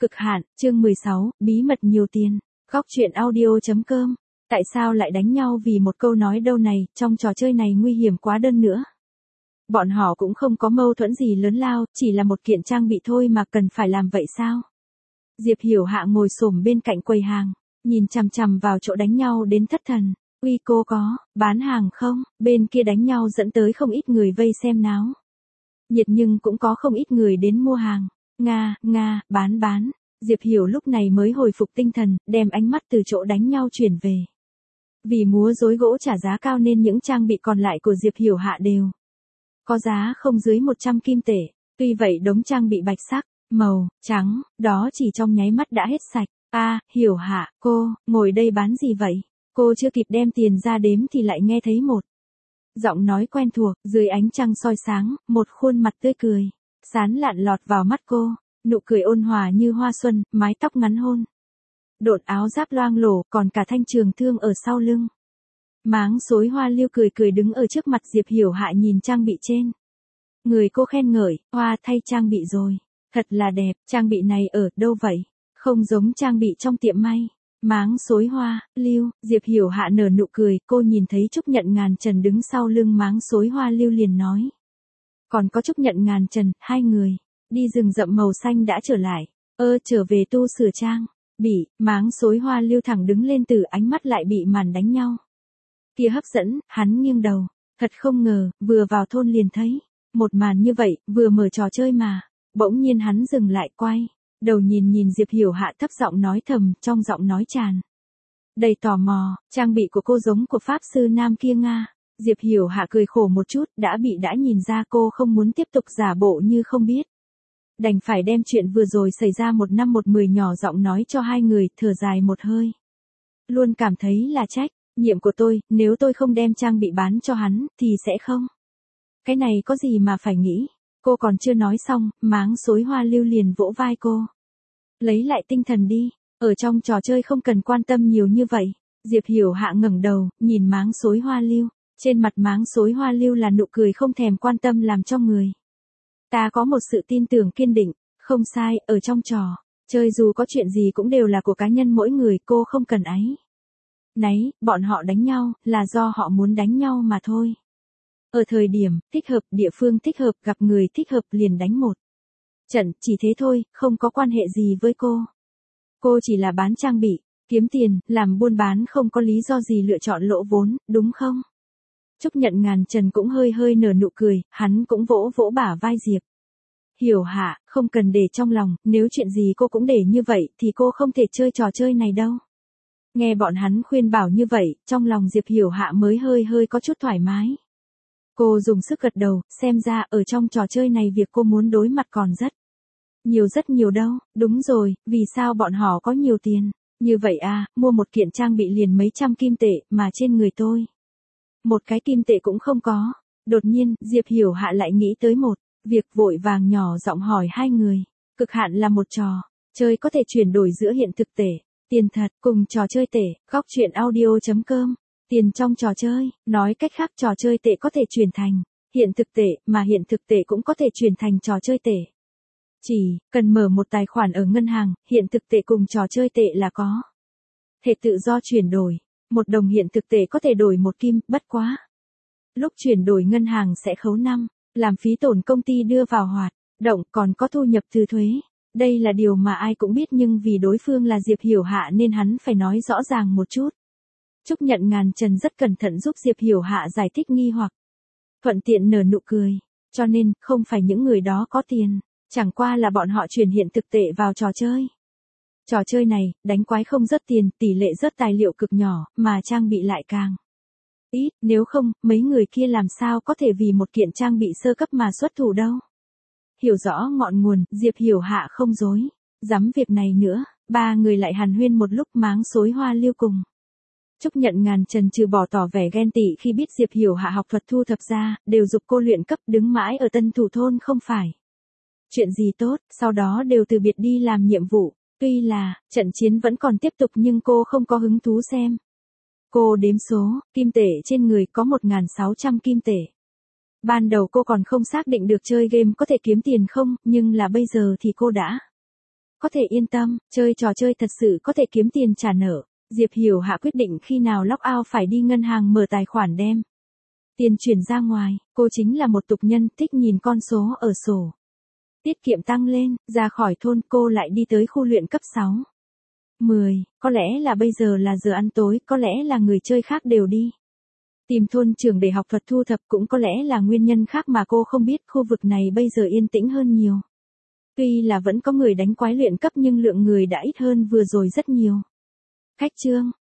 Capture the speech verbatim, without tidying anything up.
Cực hạn, chương mười sáu, bí mật nhiều tiền. Góc truyện audio.com. Tại sao lại đánh nhau vì một câu nói đâu này, trong trò chơi này nguy hiểm quá đơn nữa. Bọn họ cũng không có mâu thuẫn gì lớn lao, chỉ là một kiện trang bị thôi mà cần phải làm vậy sao? Diệp Hiểu Hạ ngồi xổm bên cạnh quầy hàng, nhìn chằm chằm vào chỗ đánh nhau đến thất thần. Uy cô có, bán hàng không? Bên kia đánh nhau dẫn tới không ít người vây xem náo nhiệt nhưng cũng có không ít người đến mua hàng. Nga, Nga, bán bán. Diệp Hiểu lúc này mới hồi phục tinh thần, đem ánh mắt từ chỗ đánh nhau chuyển về. Vì múa rối gỗ trả giá cao nên những trang bị còn lại của Diệp Hiểu Hạ đều có giá không dưới một trăm kim tệ. Tuy vậy đống trang bị bạch sắc, màu, trắng, đó chỉ trong nháy mắt đã hết sạch. A, à, Hiểu Hạ, cô, ngồi đây bán gì vậy? Cô chưa kịp đem tiền ra đếm thì lại nghe thấy một giọng nói quen thuộc, dưới ánh trăng soi sáng, một khuôn mặt tươi cười sán lạn lọt vào mắt cô, nụ cười ôn hòa như hoa xuân, mái tóc ngắn hôn độn, áo giáp loang lổ, còn cả thanh trường thương ở sau lưng. Máng xối Hoa Lưu cười cười đứng ở trước mặt Diệp Hiểu Hạ nhìn trang bị trên người cô khen ngợi, hoa thay trang bị rồi, thật là đẹp, trang bị này ở đâu vậy? Không giống trang bị trong tiệm may. Máng xối Hoa Lưu, Diệp Hiểu Hạ nở nụ cười, cô nhìn thấy Trúc Nhận Ngàn Trần đứng sau lưng máng xối Hoa Lưu liền nói. Còn có Trúc Nhận Ngàn Trần, hai người đi rừng rậm màu xanh đã trở lại. Ơ, trở về tu sửa trang bị. Máng xối Hoa Lưu thẳng đứng lên, từ ánh mắt lại bị màn đánh nhau kia hấp dẫn, hắn nghiêng đầu, thật không ngờ, vừa vào thôn liền thấy một màn như vậy, vừa mở trò chơi mà. Bỗng nhiên hắn dừng lại, quay đầu nhìn nhìn Diệp Hiểu Hạ, thấp giọng nói thầm, trong giọng nói tràn đầy tò mò, trang bị của cô giống của pháp sư nam kia Nga. Diệp Hiểu Hạ cười khổ một chút, đã bị đã nhìn ra cô không muốn tiếp tục giả bộ như không biết. Đành phải đem chuyện vừa rồi xảy ra một năm một mười nhỏ giọng nói cho hai người, thở dài một hơi. Luôn cảm thấy là trách nhiệm của tôi, nếu tôi không đem trang bị bán cho hắn, thì sẽ không. Cái này có gì mà phải nghĩ. Cô còn chưa nói xong, máng xối Hoa Lưu liền vỗ vai cô. Lấy lại tinh thần đi, ở trong trò chơi không cần quan tâm nhiều như vậy. Diệp Hiểu Hạ ngẩng đầu, nhìn máng xối Hoa Lưu. Trên mặt máng xối Hoa Lưu là nụ cười không thèm quan tâm làm cho người ta có một sự tin tưởng kiên định. Không sai, ở trong trò chơi dù có chuyện gì cũng đều là của cá nhân mỗi người, cô không cần áy náy, bọn họ đánh nhau, là do họ muốn đánh nhau mà thôi. Ở thời điểm thích hợp, địa phương thích hợp, gặp người thích hợp liền đánh một trận, chỉ thế thôi, không có quan hệ gì với cô. Cô chỉ là bán trang bị, kiếm tiền, làm buôn bán, không có lý do gì lựa chọn lỗ vốn, đúng không? Trúc Nhận Ngàn Trần cũng hơi hơi nở nụ cười, hắn cũng vỗ vỗ bả vai Diệp Hiểu Hạ, không cần để trong lòng, nếu chuyện gì cô cũng để như vậy thì cô không thể chơi trò chơi này đâu. Nghe bọn hắn khuyên bảo như vậy, trong lòng Diệp Hiểu Hạ mới hơi hơi có chút thoải mái. Cô dùng sức gật đầu, xem ra ở trong trò chơi này việc cô muốn đối mặt còn rất nhiều rất nhiều đâu. Đúng rồi, vì sao bọn họ có nhiều tiền như vậy à? Mua một kiện trang bị liền mấy trăm kim tệ, mà trên người tôi một cái kim tệ cũng không có. Đột nhiên, Diệp Hiểu Hạ lại nghĩ tới một việc, vội vàng nhỏ giọng hỏi hai người. Cực hạn là một trò chơi có thể chuyển đổi giữa hiện thực tệ, tiền thật, cùng trò chơi tệ. Góc truyện audio.com. Tiền trong trò chơi, nói cách khác trò chơi tệ có thể chuyển thành hiện thực tệ, mà hiện thực tệ cũng có thể chuyển thành trò chơi tệ. Chỉ cần mở một tài khoản ở ngân hàng, hiện thực tệ cùng trò chơi tệ là có thể tự do chuyển đổi. Một đồng hiện thực tệ có thể đổi một kim, bất quá lúc chuyển đổi ngân hàng sẽ khấu năm làm phí tổn công ty đưa vào hoạt động, còn có thu nhập từ thuế. Đây là điều mà ai cũng biết, nhưng vì đối phương là Diệp Hiểu Hạ nên hắn phải nói rõ ràng một chút. Trúc Nhận Ngàn Trần rất cẩn thận giúp Diệp Hiểu Hạ giải thích nghi hoặc, thuận tiện nở nụ cười. Cho nên, không phải những người đó có tiền, chẳng qua là bọn họ chuyển hiện thực tệ vào trò chơi. Trò chơi này, đánh quái không rớt tiền, tỷ lệ rớt tài liệu cực nhỏ, mà trang bị lại càng ít, nếu không, mấy người kia làm sao có thể vì một kiện trang bị sơ cấp mà xuất thủ đâu. Hiểu rõ ngọn nguồn, Diệp Hiểu Hạ không dối dám việc này nữa. Ba người lại hàn huyên một lúc, máng xối Hoa Lưu cùng Trúc Nhận Ngàn Trần trừ bỏ tỏ vẻ ghen tị khi biết Diệp Hiểu Hạ học thuật thu thập ra, đều giục cô luyện cấp, đứng mãi ở Tân Thủ Thôn không phải chuyện gì tốt, sau đó đều từ biệt đi làm nhiệm vụ. Tuy là, trận chiến vẫn còn tiếp tục nhưng cô không có hứng thú xem. Cô đếm số, kim tệ trên người có một nghìn sáu trăm kim tệ. Ban đầu cô còn không xác định được chơi game có thể kiếm tiền không, nhưng là bây giờ thì cô đã có thể yên tâm, chơi trò chơi thật sự có thể kiếm tiền trả nợ. Diệp Hiểu Hạ quyết định khi nào log out phải đi ngân hàng mở tài khoản đem tiền chuyển ra ngoài. Cô chính là một tục nhân thích nhìn con số ở sổ tiết kiệm tăng lên. Ra khỏi thôn cô lại đi tới khu luyện cấp sáu. mười, có lẽ là bây giờ là giờ ăn tối, có lẽ là người chơi khác đều đi tìm thôn trưởng để học thuật thu thập, cũng có lẽ là nguyên nhân khác mà cô không biết. Khu vực này bây giờ yên tĩnh hơn nhiều. Tuy là vẫn có người đánh quái luyện cấp nhưng lượng người đã ít hơn vừa rồi rất nhiều. Khách trương,